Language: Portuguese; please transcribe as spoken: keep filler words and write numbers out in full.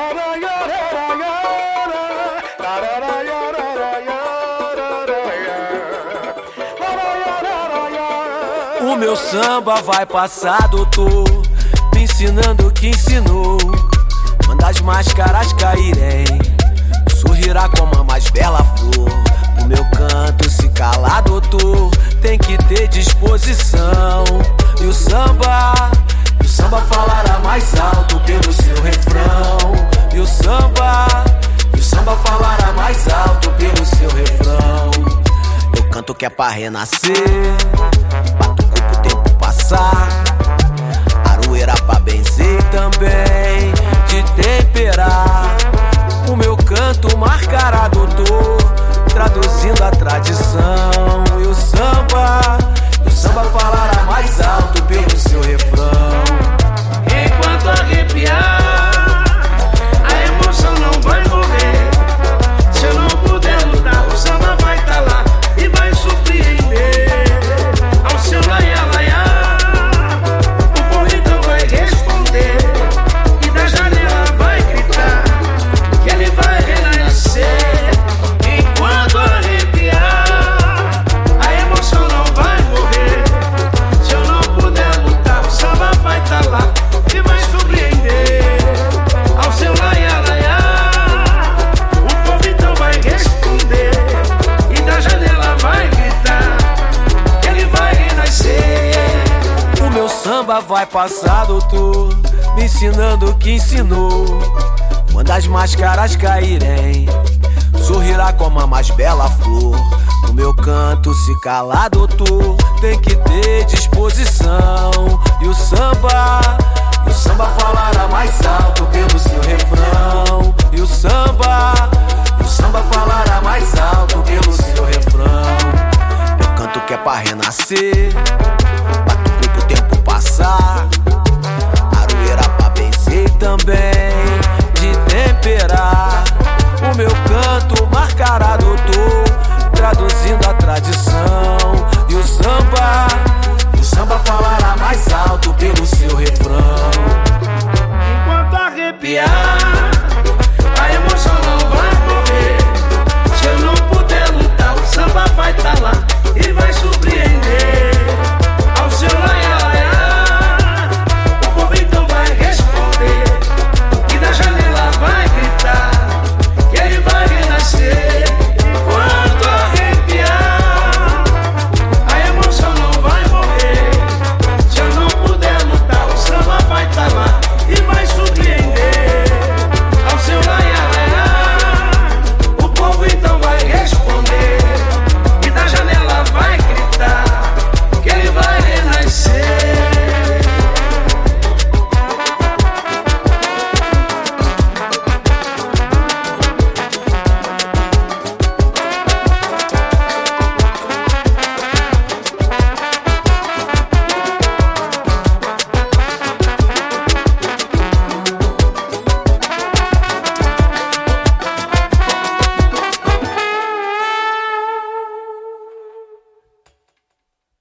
O meu samba vai passar, doutor, me ensinando o que ensinou. Quando as máscaras caírem, sorrirá como a mais bela flor. O meu canto se calar, doutor, tem que ter disposição. E o samba, e o samba falará mais alto pelo seu refrão. E o samba, e o samba falará mais alto pelo seu refrão. Eu canto que é pra renascer, batuco pro tempo passar, aroeira pra benzer também de temperar. O meu canto marcará, doutor, traduzindo a tradição. E o samba, e o samba falará mais alto pelo seu refrão. Enquanto arrepiar, a emoção não vai morrer. Se eu não puder lutar, o samba vai tá lá e vai surpreender. Ao seu laia laia, o povo então vai responder, e da janela vai gritar que ele vai renascer. Enquanto arrepiar, a emoção não vai morrer. Se eu não puder lutar, o samba vai tá lá e vai surpreender. Ao seu laia laia, o povo então vai responder, e da janela vai gritar que ele vai renascer. O meu samba vai passar, doutor, me ensinando o que ensinou. Quando as máscaras caírem, sorrirá como a mais bela flor. O meu canto se calar, doutor, tem que ter disposição. E o samba,